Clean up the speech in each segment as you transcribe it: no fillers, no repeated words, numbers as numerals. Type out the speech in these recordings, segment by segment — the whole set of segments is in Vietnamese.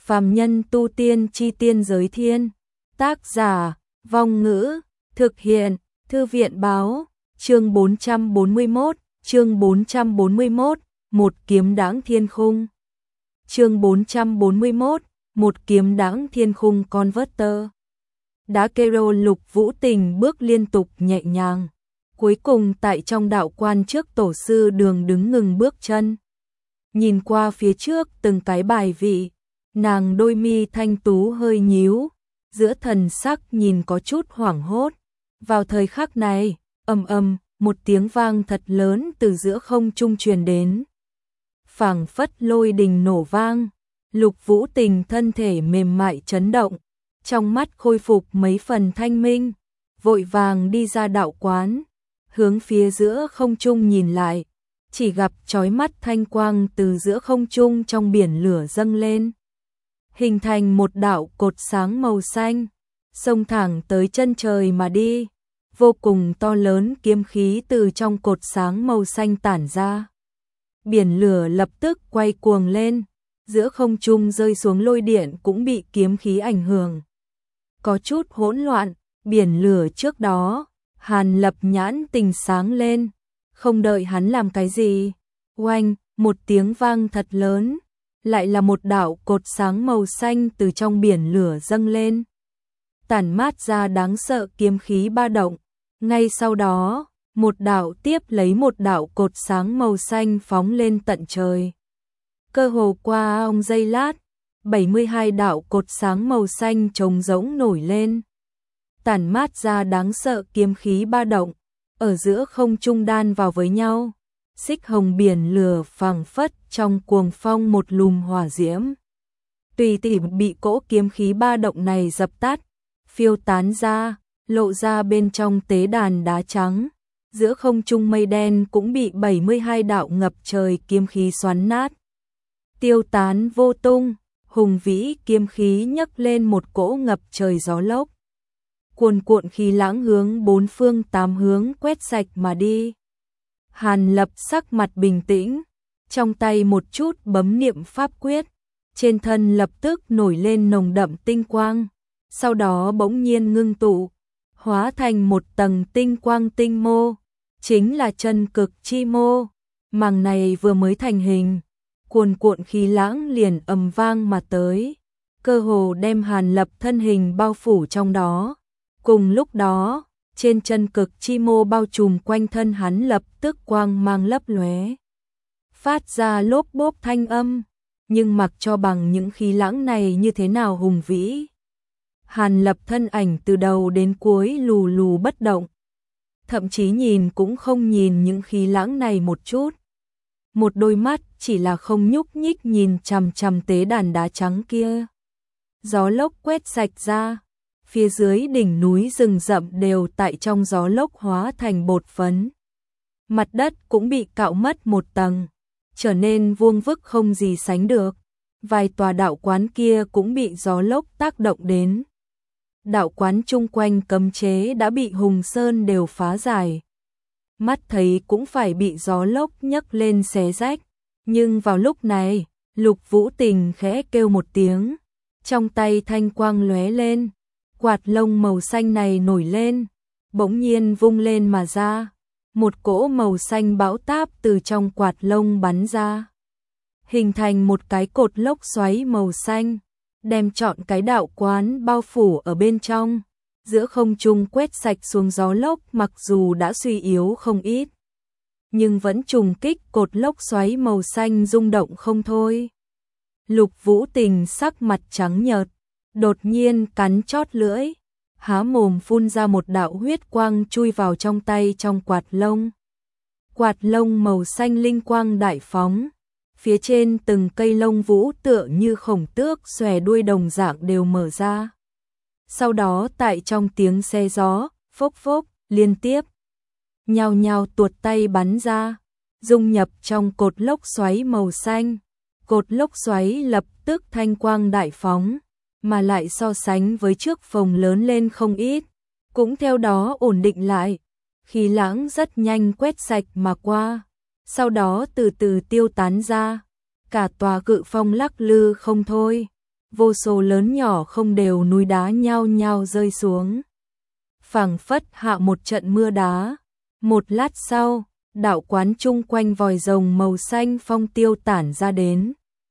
Phàm nhân tu tiên chi tiên giới thiên. Tác giả, Vong Ngữ, thực hiện, Thư viện báo, chương 441, một kiếm đãng thiên khung. Chương 441, một kiếm đãng thiên khung Converter. Đá kero Lục Vũ Tình bước liên tục nhẹ nhàng. Cuối cùng tại trong đạo quan trước tổ sư Đường đứng ngừng bước chân. Nhìn qua phía trước từng cái bài vị, nàng đôi mi thanh tú hơi nhíu, giữa thần sắc nhìn có chút hoảng hốt. Vào thời khắc này, một tiếng vang thật lớn từ giữa không trung truyền đến. Phảng phất lôi đình nổ vang, Lục Vũ Tình thân thể mềm mại chấn động, trong mắt khôi phục mấy phần thanh minh, vội vàng đi ra đạo quán, hướng phía giữa không trung nhìn lại, chỉ gặp chói mắt thanh quang từ giữa không trung trong biển lửa dâng lên, hình thành một đạo cột sáng màu xanh, xông thẳng tới chân trời mà đi, vô cùng to lớn kiếm khí từ trong cột sáng màu xanh tản ra. Biển lửa lập tức quay cuồng lên, giữa không trung rơi xuống lôi điện cũng bị kiếm khí ảnh hưởng. Có chút hỗn loạn, biển lửa trước đó, Hàn Lập nhãn tình sáng lên, không đợi hắn làm cái gì. Oanh, một tiếng vang thật lớn, lại là một đạo cột sáng màu xanh từ trong biển lửa dâng lên. Tản mát ra đáng sợ kiếm khí ba động, ngay sau đó, một đạo tiếp lấy một đạo cột sáng màu xanh phóng lên tận trời. Cơ hồ qua ông giây lát, 72 đạo cột sáng màu xanh trống rỗng nổi lên. Tản mát ra đáng sợ kiếm khí ba động, ở giữa không trung đan vào với nhau. Xích hồng biển lửa phảng phất trong cuồng phong một lùm hỏa diễm. Tùy tỉ bị cỗ kiếm khí ba động này dập tắt, phiêu tán ra, lộ ra bên trong tế đàn đá trắng. Giữa không trung mây đen cũng bị 72 đạo ngập trời kiếm khí xoắn nát. Tiêu tán vô tung, hùng vĩ kiếm khí nhấc lên một cỗ ngập trời gió lốc. Cuồn cuộn khí lãng hướng bốn phương tám hướng quét sạch mà đi. Hàn Lập sắc mặt bình tĩnh, trong tay một chút bấm niệm pháp quyết, trên thân lập tức nổi lên nồng đậm tinh quang, sau đó bỗng nhiên ngưng tụ, hóa thành một tầng tinh quang tinh mô, chính là chân cực chi mô. Màng này vừa mới thành hình, cuồn cuộn khí lãng liền ầm vang mà tới, cơ hồ đem Hàn Lập thân hình bao phủ trong đó. Cùng lúc đó, trên chân cực chi mô bao trùm quanh thân hắn lập tức quang mang lấp lóe, phát ra lốp bốp thanh âm, nhưng mặc cho bằng những khí lãng này như thế nào hùng vĩ, Hàn Lập thân ảnh từ đầu đến cuối lù lù bất động, thậm chí nhìn cũng không nhìn những khí lãng này một chút. Một đôi mắt chỉ là không nhúc nhích nhìn chằm chằm tế đàn đá trắng kia. Gió lốc quét sạch ra, phía dưới đỉnh núi rừng rậm đều tại trong gió lốc hóa thành bột phấn. Mặt đất cũng bị cạo mất một tầng, trở nên vuông vức không gì sánh được. Vài tòa đạo quán kia cũng bị gió lốc tác động đến. Đạo quán chung quanh cấm chế đã bị Hùng Sơn đều phá giải. Mắt thấy cũng phải bị gió lốc nhấc lên xé rách. Nhưng vào lúc này, Lục Vũ Tình khẽ kêu một tiếng, trong tay thanh quang lóe lên. Quạt lông màu xanh này nổi lên, bỗng nhiên vung lên mà ra. Một cỗ màu xanh bão táp từ trong quạt lông bắn ra, hình thành một cái cột lốc xoáy màu xanh, đem trọn cái đạo quán bao phủ ở bên trong. Giữa không trung quét sạch xuống gió lốc mặc dù đã suy yếu không ít, nhưng vẫn trùng kích cột lốc xoáy màu xanh rung động không thôi. Lục Vũ Tình sắc mặt trắng nhợt, đột nhiên cắn chót lưỡi, há mồm phun ra một đạo huyết quang chui vào trong tay trong quạt lông. Quạt lông màu xanh linh quang đại phóng, phía trên từng cây lông vũ tựa như khổng tước xòe đuôi đồng dạng đều mở ra. Sau đó tại trong tiếng xe gió, phốc phốc, liên tiếp, nhao nhao tuột tay bắn ra, dung nhập trong cột lốc xoáy màu xanh. Cột lốc xoáy lập tức thanh quang đại phóng, mà lại so sánh với trước phồng lớn lên không ít, cũng theo đó ổn định lại. Khí lãng rất nhanh quét sạch mà qua, sau đó từ từ tiêu tán ra, cả tòa cự phong lắc lư không thôi. vô số lớn nhỏ không đều núi đá nhao nhao rơi xuống. Phảng phất hạ một trận mưa đá. Một lát sau, đạo quán chung quanh vòi rồng màu xanh phong tiêu tản ra đến.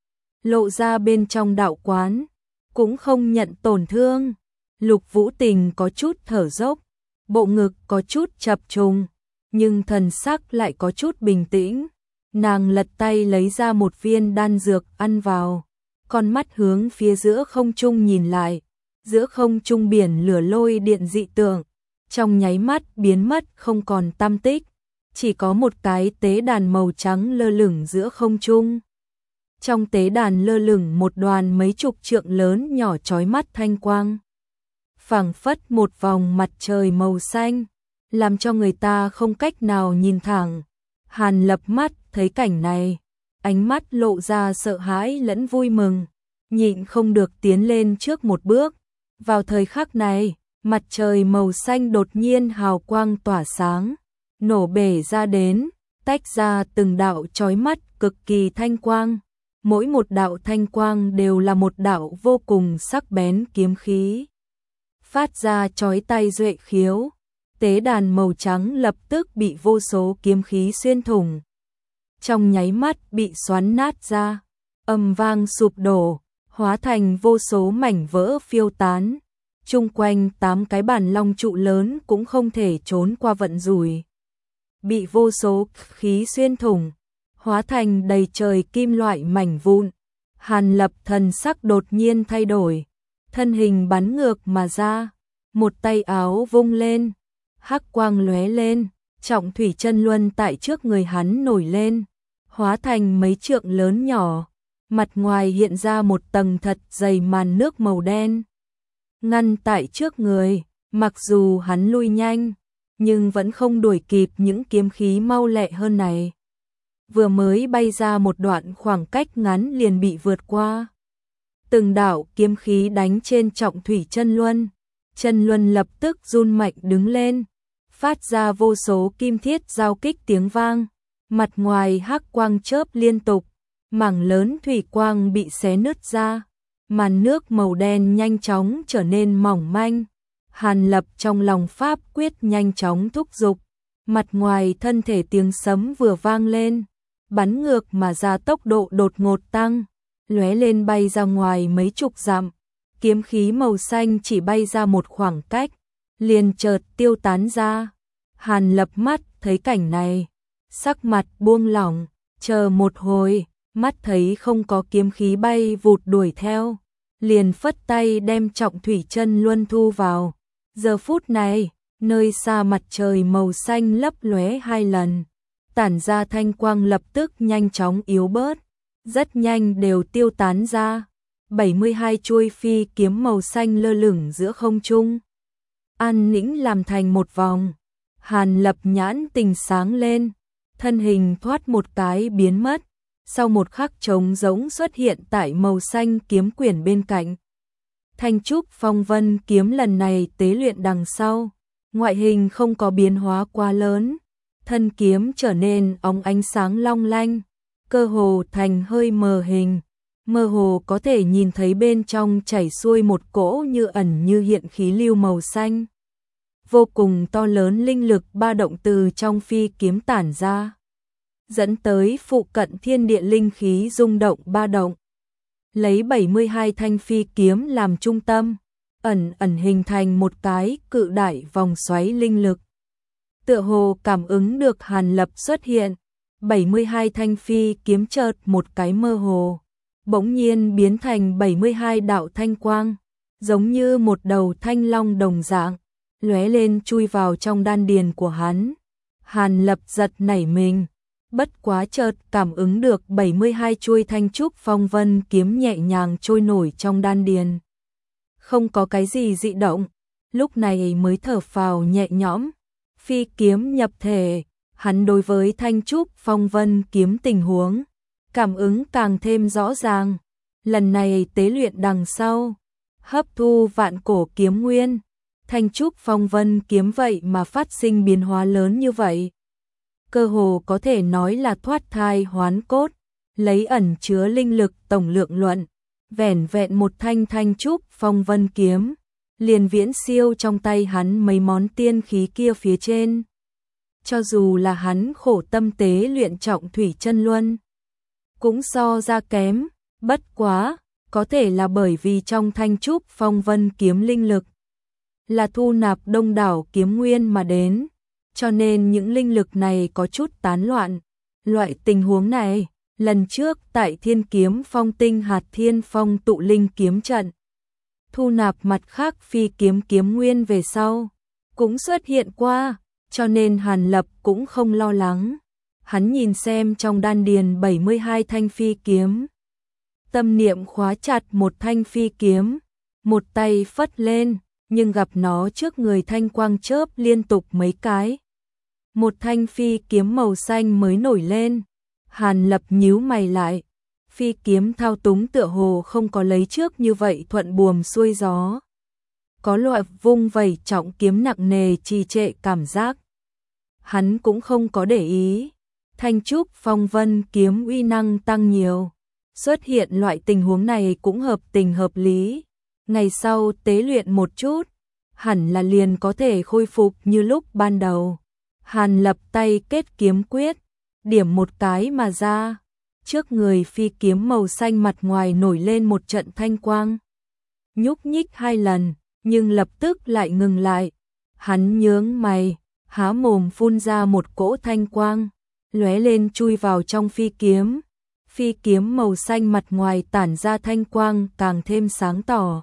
Lộ ra bên trong đạo quán, cũng không nhận tổn thương. Lục Vũ Tình có chút thở dốc, bộ ngực có chút chập trùng, nhưng thần sắc lại có chút bình tĩnh. Nàng lật tay lấy ra một viên đan dược ăn vào, con mắt hướng phía giữa không trung nhìn lại, giữa không trung biển lửa lôi điện dị tượng, trong nháy mắt biến mất không còn tăm tích, chỉ có một cái tế đàn màu trắng lơ lửng giữa không trung. Trong tế đàn lơ lửng một đoàn mấy chục trượng lớn nhỏ chói mắt thanh quang, phảng phất một vòng mặt trời màu xanh, làm cho người ta không cách nào nhìn thẳng. Hàn Lập mắt thấy cảnh này, ánh mắt lộ ra sợ hãi lẫn vui mừng, nhịn không được tiến lên trước một bước. Vào thời khắc này, mặt trời màu xanh đột nhiên hào quang tỏa sáng, nổ bể ra đến, tách ra từng đạo chói mắt cực kỳ thanh quang. Mỗi một đạo thanh quang đều là một đạo vô cùng sắc bén kiếm khí, phát ra chói tai duệ khiếu. Tế đàn màu trắng lập tức bị vô số kiếm khí xuyên thủng, trong nháy mắt bị xoắn nát ra, ầm vang sụp đổ, hóa thành vô số mảnh vỡ phiêu tán. Chung quanh 8 cái bản long trụ lớn cũng không thể trốn qua vận rủi, bị vô số khí xuyên thủng, hóa thành đầy trời kim loại mảnh vụn. Hàn Lập thần sắc đột nhiên thay đổi, thân hình bắn ngược mà ra, một tay áo vung lên, hắc quang lóe lên, trọng thủy chân luân tại trước người hắn nổi lên, hóa thành mấy trượng lớn nhỏ, mặt ngoài hiện ra một tầng thật dày màn nước màu đen, ngăn tại trước người. Mặc dù hắn lui nhanh, nhưng vẫn không đuổi kịp những kiếm khí mau lẹ hơn này. Vừa mới bay ra một đoạn khoảng cách ngắn liền bị vượt qua. Từng đạo kiếm khí đánh trên trọng thủy chân luân lập tức run mạnh đứng lên, phát ra vô số kim thiết giao kích tiếng vang, mặt ngoài hắc quang chớp liên tục, mảng lớn thủy quang bị xé nứt ra, màn nước màu đen nhanh chóng trở nên mỏng manh. Hàn Lập trong lòng pháp quyết nhanh chóng thúc giục, mặt ngoài thân thể tiếng sấm vừa vang lên, bắn ngược mà ra tốc độ đột ngột tăng, lóe lên bay ra ngoài mấy chục dặm. Kiếm khí màu xanh chỉ bay ra một khoảng cách, liền chợt tiêu tán ra. Hàn Lập mắt thấy cảnh này, sắc mặt buông lỏng, chờ một hồi, mắt thấy không có kiếm khí bay vụt đuổi theo, liền phất tay đem trọng thủy chân luân thu vào. Giờ phút này, nơi xa mặt trời màu xanh lấp lóe 2 lần, tản ra thanh quang lập tức nhanh chóng yếu bớt, rất nhanh đều tiêu tán ra. 72 chuôi phi kiếm màu xanh lơ lửng giữa không trung, an nĩnh làm thành một vòng. Hàn Lập nhãn tình sáng lên, thân hình thoát một cái biến mất, sau một khắc trống rỗng xuất hiện tại màu xanh kiếm quyển bên cạnh. Thanh trúc phong vân kiếm lần này tế luyện đằng sau, ngoại hình không có biến hóa quá lớn, thân kiếm trở nên óng ánh sáng long lanh, cơ hồ thành hơi mờ hình, mơ hồ có thể nhìn thấy bên trong chảy xuôi một cỗ như ẩn như hiện khí lưu màu xanh. Vô cùng to lớn linh lực ba động từ trong phi kiếm tản ra, dẫn tới phụ cận thiên địa linh khí rung động ba động. Lấy 72 thanh phi kiếm làm trung tâm, ẩn ẩn hình thành một cái cự đại vòng xoáy linh lực. Tựa hồ cảm ứng được Hàn Lập xuất hiện, 72 thanh phi kiếm chợt một cái mơ hồ, bỗng nhiên biến thành 72 đạo thanh quang, giống như một đầu thanh long đồng dạng, lóe lên chui vào trong đan điền của hắn. Hàn Lập giật nảy mình, bất quá chợt cảm ứng được 72 chuôi thanh trúc phong vân kiếm nhẹ nhàng trôi nổi trong đan điền. Không có cái gì dị động, lúc này mới thở phào nhẹ nhõm. Phi kiếm nhập thể, hắn đối với thanh trúc phong vân kiếm tình huống, cảm ứng càng thêm rõ ràng. Lần này tế luyện đằng sau, hấp thu vạn cổ kiếm nguyên, thanh trúc phong vân kiếm vậy mà phát sinh biến hóa lớn như vậy. Cơ hồ có thể nói là thoát thai hoán cốt, lấy ẩn chứa linh lực tổng lượng luận, vẻn vẹn một thanh thanh trúc phong vân kiếm, liền viễn siêu trong tay hắn mấy món tiên khí kia phía trên. Cho dù là hắn khổ tâm tế luyện trọng thủy chân luân, cũng so ra kém, bất quá, có thể là bởi vì trong thanh trúc phong vân kiếm linh lực là thu nạp đông đảo kiếm nguyên mà đến, cho nên những linh lực này có chút tán loạn. Loại tình huống này, lần trước tại Thiên Kiếm Phong Tinh Hạt Thiên Phong tụ linh kiếm trận, thu nạp mặt khác phi kiếm kiếm nguyên về sau, cũng xuất hiện qua, cho nên Hàn Lập cũng không lo lắng. Hắn nhìn xem trong đan điền 72 thanh phi kiếm, tâm niệm khóa chặt một thanh phi kiếm, một tay phất lên, nhưng gặp nó trước người thanh quang chớp liên tục mấy cái. Một thanh phi kiếm màu xanh mới nổi lên. Hàn Lập nhíu mày lại, phi kiếm thao túng tựa hồ không có lấy trước như vậy thuận buồm xuôi gió. Có loại vung vẩy trọng kiếm nặng nề trì trệ cảm giác. Hắn cũng không có để ý, thanh trúc phong vân kiếm uy năng tăng nhiều. Xuất hiện loại tình huống này cũng hợp tình hợp lý. Ngày sau tế luyện một chút, hẳn là liền có thể khôi phục như lúc ban đầu. Hàn Lập tay kết kiếm quyết, điểm một cái mà ra, trước người phi kiếm màu xanh mặt ngoài nổi lên một trận thanh quang. Nhúc nhích 2 lần, nhưng lập tức lại ngừng lại. Hắn nhướng mày, há mồm phun ra một cỗ thanh quang, lóe lên chui vào trong phi kiếm. Phi kiếm màu xanh mặt ngoài tản ra thanh quang càng thêm sáng tỏ.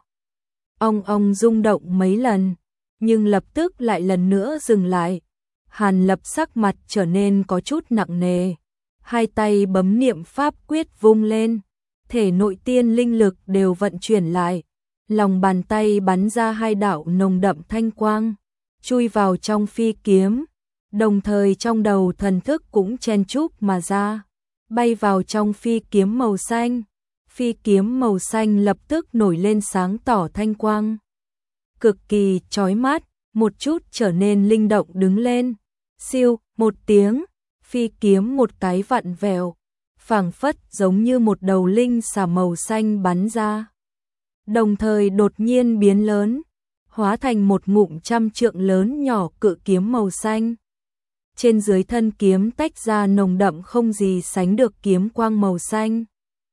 Ong ong rung động mấy lần, nhưng lập tức lại lần nữa dừng lại. Hàn Lập sắc mặt trở nên có chút nặng nề, hai tay bấm niệm pháp quyết vung lên, thể nội tiên linh lực đều vận chuyển lại, lòng bàn tay bắn ra 2 đạo nồng đậm thanh quang, chui vào trong phi kiếm, đồng thời trong đầu thần thức cũng chen chúc mà ra, bay vào trong phi kiếm màu xanh. Phi kiếm màu xanh lập tức nổi lên sáng tỏ thanh quang, cực kỳ chói mắt, một chút trở nên linh động đứng lên. Siêu, một tiếng, phi kiếm một cái vặn vẹo, phảng phất giống như một đầu linh xà màu xanh bắn ra. Đồng thời đột nhiên biến lớn, hóa thành một ngụm 100 trượng lớn nhỏ cự kiếm màu xanh. Trên dưới thân kiếm tách ra nồng đậm không gì sánh được kiếm quang màu xanh.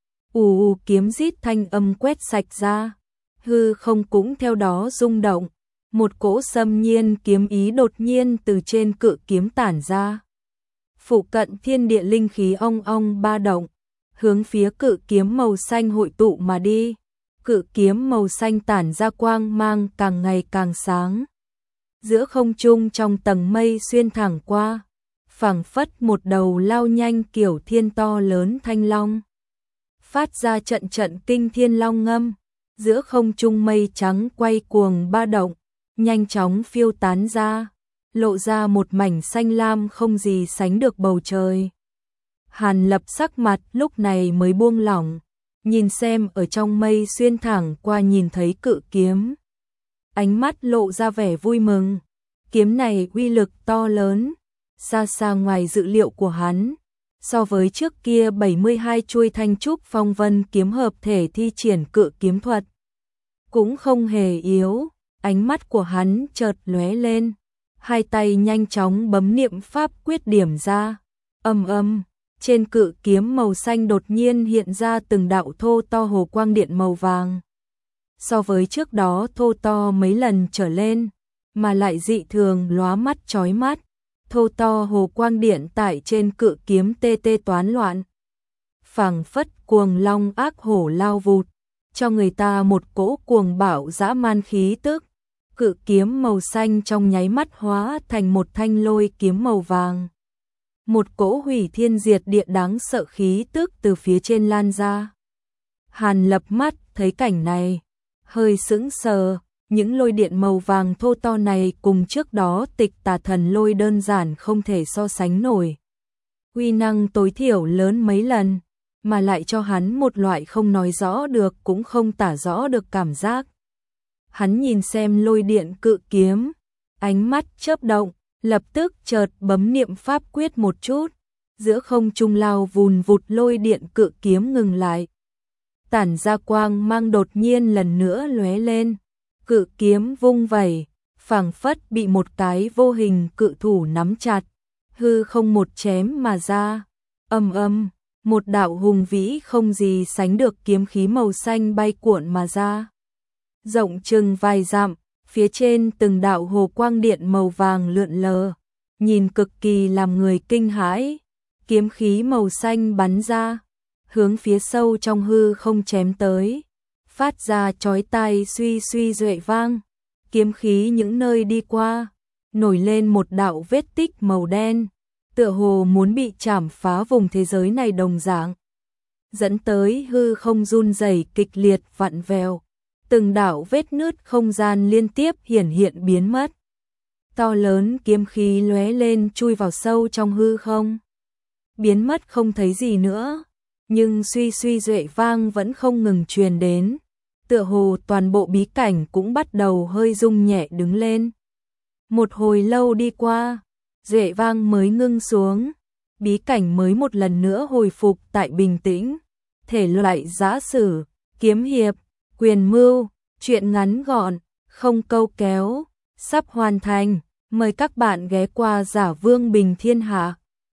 Ù kiếm rít thanh âm quét sạch ra, hư không cũng theo đó rung động. Một cỗ xâm nhiên kiếm ý đột nhiên từ trên cự kiếm tản ra. Phụ cận thiên địa linh khí ong ong ba động, hướng phía cự kiếm màu xanh hội tụ mà đi. Cự kiếm màu xanh tản ra quang mang càng ngày càng sáng. Giữa không trung trong tầng mây xuyên thẳng qua, phảng phất một đầu lao nhanh kiểu thiên to lớn thanh long. Phát ra trận trận kinh thiên long ngâm, giữa không trung mây trắng quay cuồng ba động, nhanh chóng phiêu tán ra, lộ ra một mảnh xanh lam không gì sánh được bầu trời. Hàn Lập sắc mặt lúc này mới buông lỏng, nhìn xem ở trong mây xuyên thẳng qua nhìn thấy cự kiếm. Ánh mắt lộ ra vẻ vui mừng, kiếm này uy lực to lớn, xa xa ngoài dự liệu của hắn. So với trước kia 72 chuôi thanh trúc phong vân kiếm hợp thể thi triển cự kiếm thuật, cũng không hề yếu. Ánh mắt của hắn chợt lóe lên, hai tay nhanh chóng bấm niệm pháp quyết điểm ra. Trên cự kiếm màu xanh đột nhiên hiện ra từng đạo thô to hồ quang điện màu vàng. So với trước đó thô to mấy lần trở lên, mà lại dị thường lóa mắt chói mắt. Thô to hồ quang điện tại trên cự kiếm tê tê toán loạn. Phảng phất cuồng long ác hổ lao vụt, cho người ta một cỗ cuồng bạo dã man khí tức. Cự kiếm màu xanh trong nháy mắt hóa thành một thanh lôi kiếm màu vàng. Một cỗ hủy thiên diệt địa đáng sợ khí tức từ phía trên lan ra. Hàn Lập mắt thấy cảnh này, hơi sững sờ, những lôi điện màu vàng thô to này cùng trước đó Tịch Tà Thần lôi đơn giản không thể so sánh nổi. Uy năng tối thiểu lớn mấy lần, mà lại cho hắn một loại không nói rõ được cũng không tả rõ được cảm giác. Hắn nhìn xem lôi điện cự kiếm, ánh mắt chớp động, lập tức chợt bấm niệm pháp quyết một chút, giữa không trung lao vùn vụt lôi điện cự kiếm ngừng lại. tản ra quang mang đột nhiên lần nữa lóe lên, cự kiếm vung vẩy, phảng phất bị một cái vô hình cự thủ nắm chặt, hư không một chém mà ra. Ầm ầm, một đạo hùng vĩ không gì sánh được kiếm khí màu xanh bay cuộn mà ra. Rộng chừng vài dặm, phía trên từng đạo hồ quang điện màu vàng lượn lờ, nhìn cực kỳ làm người kinh hãi. Kiếm khí màu xanh bắn ra, hướng phía sâu trong hư không chém tới, phát ra chói tai suy suy duệ vang. Kiếm khí những nơi đi qua, nổi lên một đạo vết tích màu đen, tựa hồ muốn bị chảm phá vùng thế giới này đồng dạng, dẫn tới hư không run rẩy kịch liệt vặn vẹo, từng đạo vết nứt không gian liên tiếp hiển hiện biến mất. To lớn kiếm khí lóe lên chui vào sâu trong hư không, biến mất không thấy gì nữa, nhưng suy suy duệ vang vẫn không ngừng truyền đến, tựa hồ toàn bộ bí cảnh cũng bắt đầu hơi rung nhẹ đứng lên. Một hồi lâu đi qua, duệ vang mới ngưng xuống, bí cảnh mới một lần nữa hồi phục tại bình tĩnh. Thể loại giã sử, kiếm hiệp, quyền mưu, truyện ngắn gọn, không câu kéo, sắp hoàn thành. Mời các bạn ghé qua Giả Vương Bình Thiên Hạ.